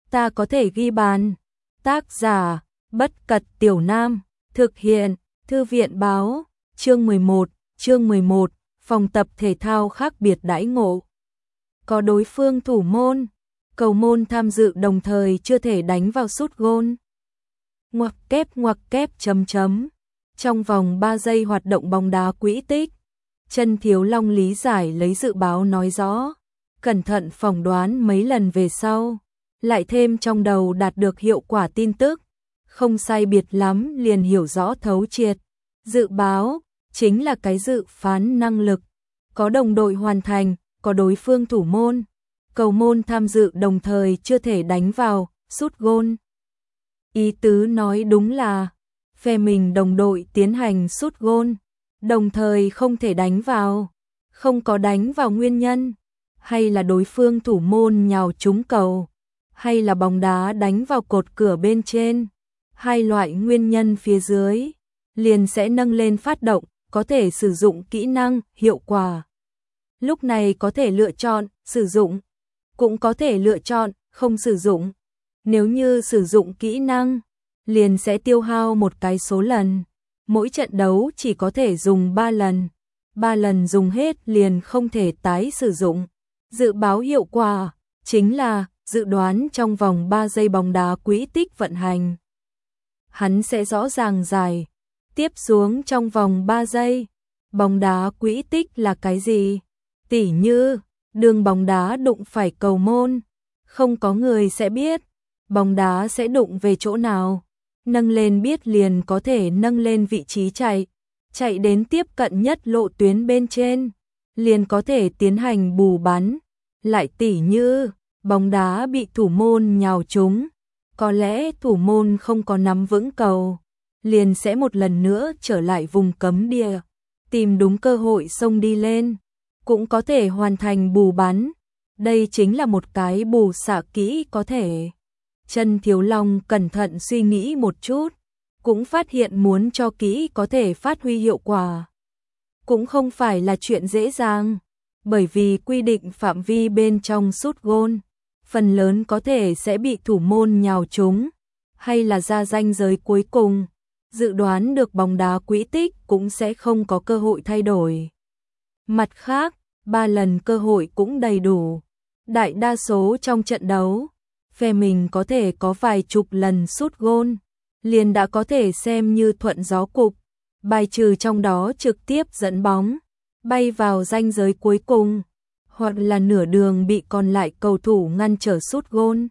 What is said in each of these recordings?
ta có thể ghi bàn. Tác giả, Bất Cật Tiểu Nam, thực hiện, Thư viện Báo, chương 11, phòng tập thể thao khác biệt đãi ngộ. Có đối phương thủ môn, cầu môn tham dự đồng thời chưa thể đánh vào sút gôn. Ngoặc kép chấm. Trong vòng 3 giây hoạt động bóng đá quỹ tích, Chân Thiếu Long lý giải lấy dự báo nói rõ, cẩn thận phỏng đoán mấy lần về sau, lại thêm trong đầu đạt được hiệu quả tin tức, không sai biệt lắm liền hiểu rõ thấu triệt. Dự báo chính là cái dự phán năng lực, có đồng đội hoàn thành, có đối phương thủ môn, cầu môn tham dự đồng thời chưa thể đánh vào, sút gôn. Ý tứ nói đúng là phe mình đồng đội tiến hành sút gôn, đồng thời không thể đánh vào, không có đánh vào nguyên nhân, hay là đối phương thủ môn nhào trúng cầu, hay là bóng đá đánh vào cột cửa bên trên, hai loại nguyên nhân phía dưới, liền sẽ nâng lên phát động, có thể sử dụng kỹ năng, hiệu quả. Lúc này có thể lựa chọn, sử dụng, cũng có thể lựa chọn, không sử dụng. Nếu như sử dụng kỹ năng, liền sẽ tiêu hao một cái số lần. Mỗi trận đấu chỉ có thể dùng 3 lần. 3 lần dùng hết liền không thể tái sử dụng. Dự báo hiệu quả chính là dự đoán trong vòng 3 giây bóng đá quỹ tích vận hành. Hắn sẽ rõ ràng giải. Tiếp xuống trong vòng 3 giây, bóng đá quỹ tích là cái gì? Tỉ như, đường bóng đá đụng phải cầu môn, không có người sẽ biết, bóng đá sẽ đụng về chỗ nào. Nâng lên biết liền có thể nâng lên vị trí chạy đến tiếp cận nhất lộ tuyến bên trên, liền có thể tiến hành bù bắn. Lại tỉ như, bóng đá bị thủ môn nhào trúng, có lẽ thủ môn không có nắm vững cầu, liền sẽ một lần nữa trở lại vùng cấm địa, tìm đúng cơ hội xông đi lên, cũng có thể hoàn thành bù bắn. Đây chính là một cái bù xạ kỹ có thể. Chân Thiếu Long cẩn thận suy nghĩ một chút, cũng phát hiện muốn cho kỹ có thể phát huy hiệu quả. Cũng không phải là chuyện dễ dàng, bởi vì quy định phạm vi bên trong sút gôn, phần lớn có thể sẽ bị thủ môn nhào trúng, hay là ra ranh giới cuối cùng, dự đoán được bóng đá quỹ tích cũng sẽ không có cơ hội thay đổi. Mặt khác, 3 lần cơ hội cũng đầy đủ. Đại đa số trong trận đấu, phe mình có thể có vài chục lần sút gôn, liền đã có thể xem như thuận gió cục, bài trừ trong đó trực tiếp dẫn bóng, bay vào ranh giới cuối cùng, hoặc là nửa đường bị còn lại cầu thủ ngăn trở sút gôn.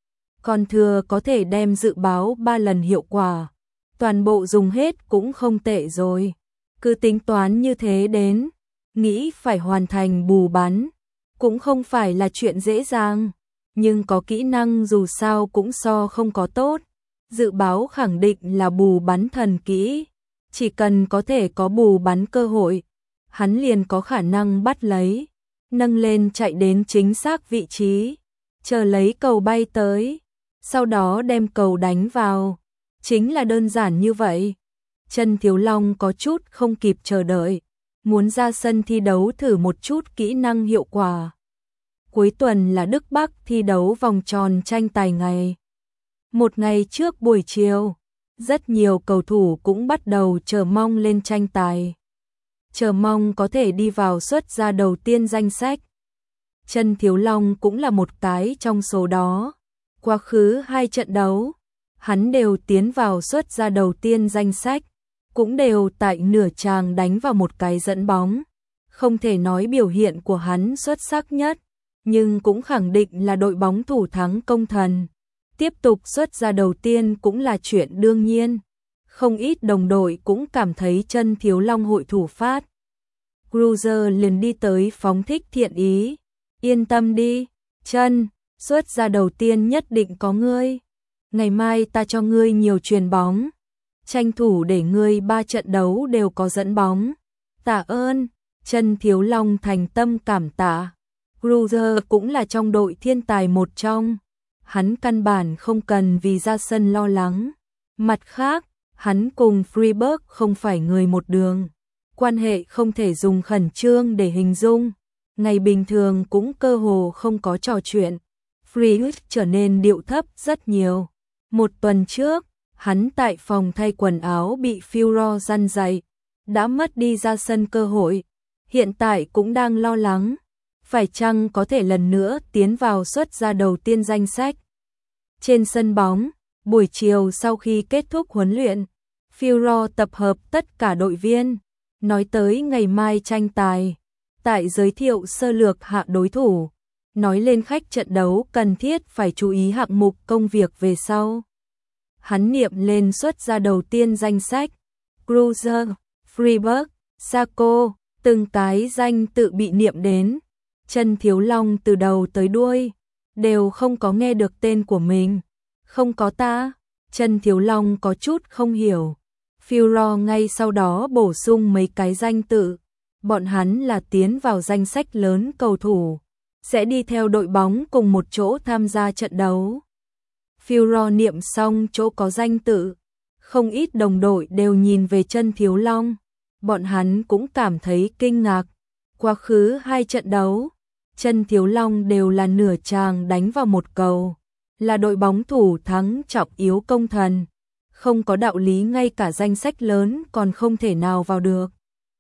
Còn thừa có thể đem dự báo 3 lần hiệu quả, toàn bộ dùng hết cũng không tệ rồi. Cứ tính toán như thế đến, nghĩ phải hoàn thành bù bắn, cũng không phải là chuyện dễ dàng, nhưng có kỹ năng dù sao cũng so không có tốt. Dự báo khẳng định là bù bắn thần kỹ, chỉ cần có thể có bù bắn cơ hội, hắn liền có khả năng bắt lấy, nâng lên chạy đến chính xác vị trí, chờ lấy cầu bay tới, sau đó đem cầu đánh vào. Chính là đơn giản như vậy. Chân Thiếu Long có chút không kịp chờ đợi, muốn ra sân thi đấu thử một chút kỹ năng hiệu quả. Cuối tuần là Đức Bắc thi đấu vòng tròn tranh tài ngày. Một ngày trước buổi chiều, rất nhiều cầu thủ cũng bắt đầu chờ mong lên tranh tài. Chờ mong có thể đi vào xuất ra đầu tiên danh sách. Chân Thiếu Long cũng là một cái trong số đó. Quá khứ 2 trận đấu, hắn đều tiến vào xuất ra đầu tiên danh sách, cũng đều tại nửa tràng đánh vào một cái dẫn bóng. Không thể nói biểu hiện của hắn xuất sắc nhất, nhưng cũng khẳng định là đội bóng thủ thắng công thần. Tiếp tục xuất ra đầu tiên cũng là chuyện đương nhiên. Không ít đồng đội cũng cảm thấy Chân Thiếu Long hội thủ phát. Cruiser liền đi tới phóng thích thiện ý. Yên tâm đi, Chân, xuất ra đầu tiên nhất định có ngươi. Ngày mai ta cho ngươi nhiều chuyền bóng, tranh thủ để ngươi 3 trận đấu đều có dẫn bóng. Tạ ơn. Chân Thiếu Long thành tâm cảm tạ. Cruiser cũng là trong đội thiên tài một trong, hắn căn bản không cần vì ra sân lo lắng. Mặt khác, hắn cùng Freiburg không phải người một đường, quan hệ không thể dùng khẩn trương để hình dung, ngày bình thường cũng cơ hồ không có trò chuyện. Friedrich trở nên điệu thấp rất nhiều. Một tuần trước, hắn tại phòng thay quần áo bị Führer răn dạy, đã mất đi ra sân cơ hội, hiện tại cũng đang lo lắng, phải chăng có thể lần nữa tiến vào suất ra đầu tiên danh sách. Trên sân bóng, buổi chiều sau khi kết thúc huấn luyện, Führer tập hợp tất cả đội viên, nói tới ngày mai tranh tài, tại giới thiệu sơ lược hạ đối thủ, nói lên khách trận đấu cần thiết phải chú ý hạng mục công việc về sau. Hắn niệm lên suất ra đầu tiên danh sách, Cruiser, Freiburg, Saco, từng cái danh tự bị niệm đến. Trần Thiếu Long từ đầu tới đuôi đều không có nghe được tên của mình. Không có ta. Trần Thiếu Long có chút không hiểu. Führer ngay sau đó bổ sung mấy cái danh tự. Bọn hắn là tiến vào danh sách lớn cầu thủ, sẽ đi theo đội bóng cùng một chỗ tham gia trận đấu. Führer niệm xong chỗ có danh tự, không ít đồng đội đều nhìn về Trần Thiếu Long. Bọn hắn cũng cảm thấy kinh ngạc. Quá khứ 2 trận đấu, Trần Thiếu Long đều là nửa chàng đánh vào một cầu, là đội bóng thủ thắng trọng yếu công thần. Không có đạo lý ngay cả danh sách lớn còn không thể nào vào được.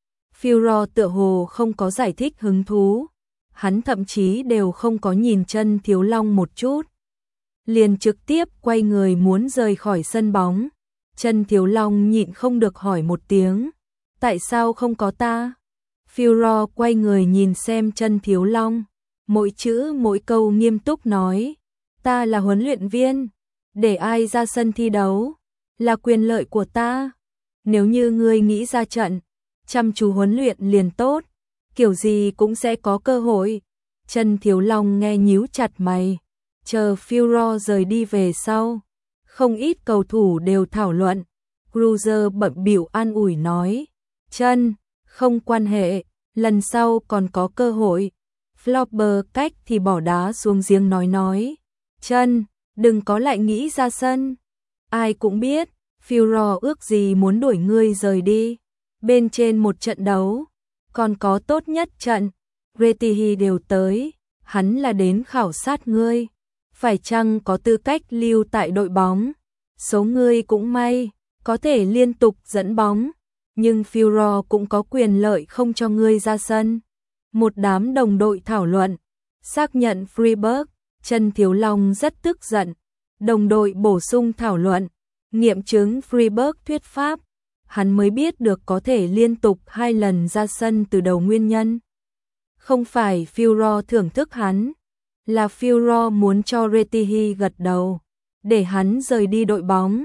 Führer tựa hồ không có giải thích hứng thú. Hắn thậm chí đều không có nhìn Trần Thiếu Long một chút, liền trực tiếp quay người muốn rời khỏi sân bóng. Trần Thiếu Long nhịn không được hỏi một tiếng, tại sao không có ta? Führer quay người nhìn xem Trần Thiếu Long, mỗi chữ mỗi câu nghiêm túc nói, ta là huấn luyện viên, để ai ra sân thi đấu là quyền lợi của ta. Nếu như ngươi nghĩ ra trận, chăm chú huấn luyện liền tốt, kiểu gì cũng sẽ có cơ hội. Trần Thiếu Long nghe nhíu chặt mày, chờ Führer rời đi về sau. Không ít cầu thủ đều thảo luận. Cruiser bận bịu an ủi nói, Trần, không quan hệ, lần sau còn có cơ hội. Flopper cách thì bỏ đá xuống giếng nói, Trần, đừng có lại nghĩ ra sân. Ai cũng biết, Führer ước gì muốn đuổi ngươi rời đi. Bên trên một trận đấu, còn có tốt nhất trận, Retihi đều tới, hắn là đến khảo sát ngươi, phải chăng có tư cách lưu tại đội bóng. Số ngươi cũng may, có thể liên tục dẫn bóng, nhưng Führer cũng có quyền lợi không cho ngươi ra sân. Một đám đồng đội thảo luận, xác nhận Freiburg. Trần Thiếu Long rất tức giận. Đồng đội bổ sung thảo luận, nghiệm chứng Freiburg thuyết pháp. Hắn mới biết được có thể liên tục 2 lần ra sân từ đầu nguyên nhân. Không phải Führer thưởng thức hắn, là Führer muốn cho Retihi gật đầu, để hắn rời đi đội bóng.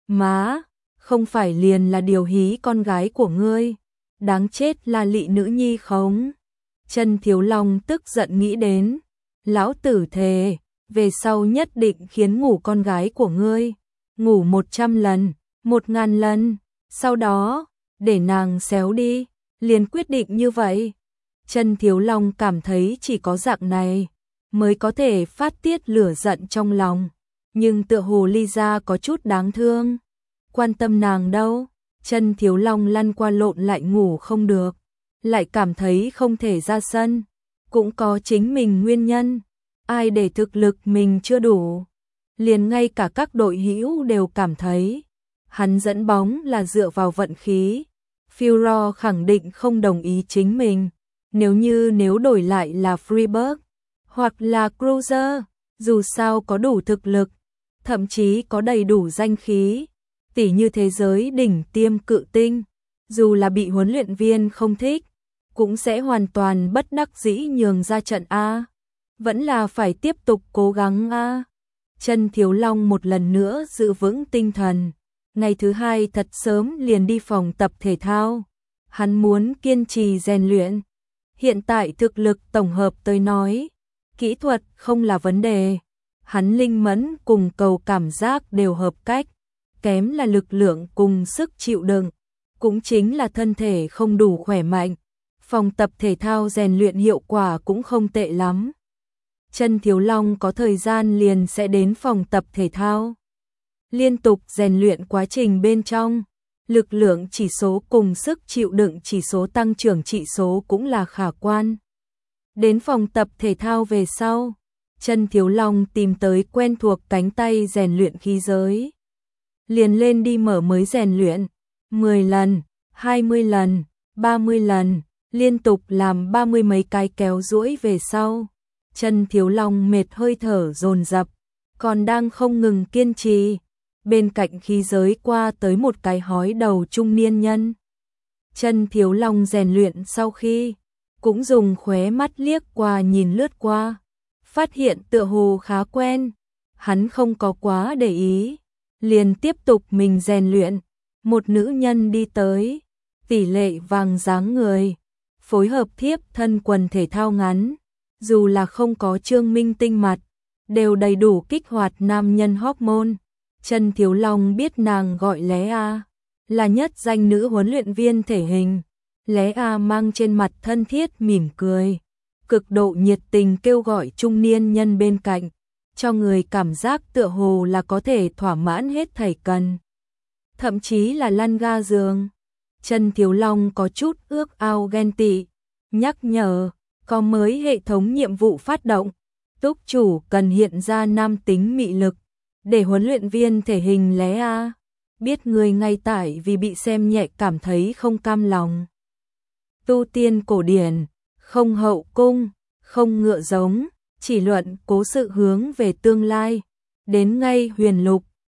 Má, không phải liền là điều hí con gái của ngươi, đáng chết là lị nữ nhi khống. Trần Thiếu Long tức giận nghĩ đến, lão tử thề, về sau nhất định khiến ngủ con gái của ngươi, ngủ 100 lần, 1000 lần, sau đó, để nàng xéo đi, liền quyết định như vậy. Trần Thiếu Long cảm thấy chỉ có dạng này, mới có thể phát tiết lửa giận trong lòng, nhưng tựa hồ Lisa có chút đáng thương. Quan tâm nàng đâu, Trần Thiếu Long lăn qua lộn lại ngủ không được, lại cảm thấy không thể ra sân, cũng có chính mình nguyên nhân, ai để thực lực mình chưa đủ. Liền ngay cả các đội hữu đều cảm thấy, hắn dẫn bóng là dựa vào vận khí. Führer khẳng định không đồng ý chính mình, nếu đổi lại là Freiburg, hoặc là Cruiser, dù sao có đủ thực lực, thậm chí có đầy đủ danh khí, tỉ như thế giới đỉnh tiêm cự tinh, dù là bị huấn luyện viên không thích, cũng sẽ hoàn toàn bất đắc dĩ nhường ra trận A. Vẫn là phải tiếp tục cố gắng A. Trần Thiếu Long một lần nữa giữ vững tinh thần. Ngày thứ 2 thật sớm liền đi phòng tập thể thao. Hắn muốn kiên trì rèn luyện. Hiện tại thực lực tổng hợp tới nói, kỹ thuật không là vấn đề. Hắn linh mẫn cùng cầu cảm giác đều hợp cách. Kém là lực lượng cùng sức chịu đựng. Cũng chính là thân thể không đủ khỏe mạnh. Phòng tập thể thao rèn luyện hiệu quả cũng không tệ lắm. Trần Thiếu Long có thời gian liền sẽ đến phòng tập thể thao. Liên tục rèn luyện quá trình bên trong, lực lượng chỉ số cùng sức chịu đựng chỉ số tăng trưởng chỉ số cũng là khả quan. Đến phòng tập thể thao về sau, Chân Thiếu Long tìm tới quen thuộc cánh tay rèn luyện khí giới. Liền lên đi mở mới rèn luyện, 10 lần, 20 lần, 30 lần, liên tục làm 30 mấy cái kéo duỗi về sau. Chân Thiếu Long mệt hơi thở dồn dập, còn đang không ngừng kiên trì. Bên cạnh khí giới qua tới một cái hói đầu trung niên nhân. Chân Thiếu Long rèn luyện sau khi, cũng dùng khóe mắt liếc qua nhìn lướt qua, phát hiện tựa hồ khá quen, hắn không có quá để ý, liền tiếp tục mình rèn luyện. Một nữ nhân đi tới, tỷ lệ vàng dáng người, phối hợp thiếp thân quần thể thao ngắn, dù là không có Trương Minh Tinh mặt, đều đầy đủ kích hoạt nam nhân hormone. Chân Thiếu Long biết nàng gọi Lé A, là nhất danh nữ huấn luyện viên thể hình. Lé A mang trên mặt thân thiết mỉm cười, cực độ nhiệt tình kêu gọi trung niên nhân bên cạnh, cho người cảm giác tựa hồ là có thể thỏa mãn hết thảy cần. Thậm chí là lăn ga giường. Chân Thiếu Long có chút ước ao ghen tị, nhắc nhở, có mới hệ thống nhiệm vụ phát động, túc chủ cần hiện ra nam tính mị lực, để huấn luyện viên thể hình Lé A biết người ngay tại vì bị xem nhẹ cảm thấy không cam lòng. Tu tiên cổ điển, không hậu cung, không ngựa giống, chỉ luận cố sự hướng về tương lai, đến ngay huyền lục,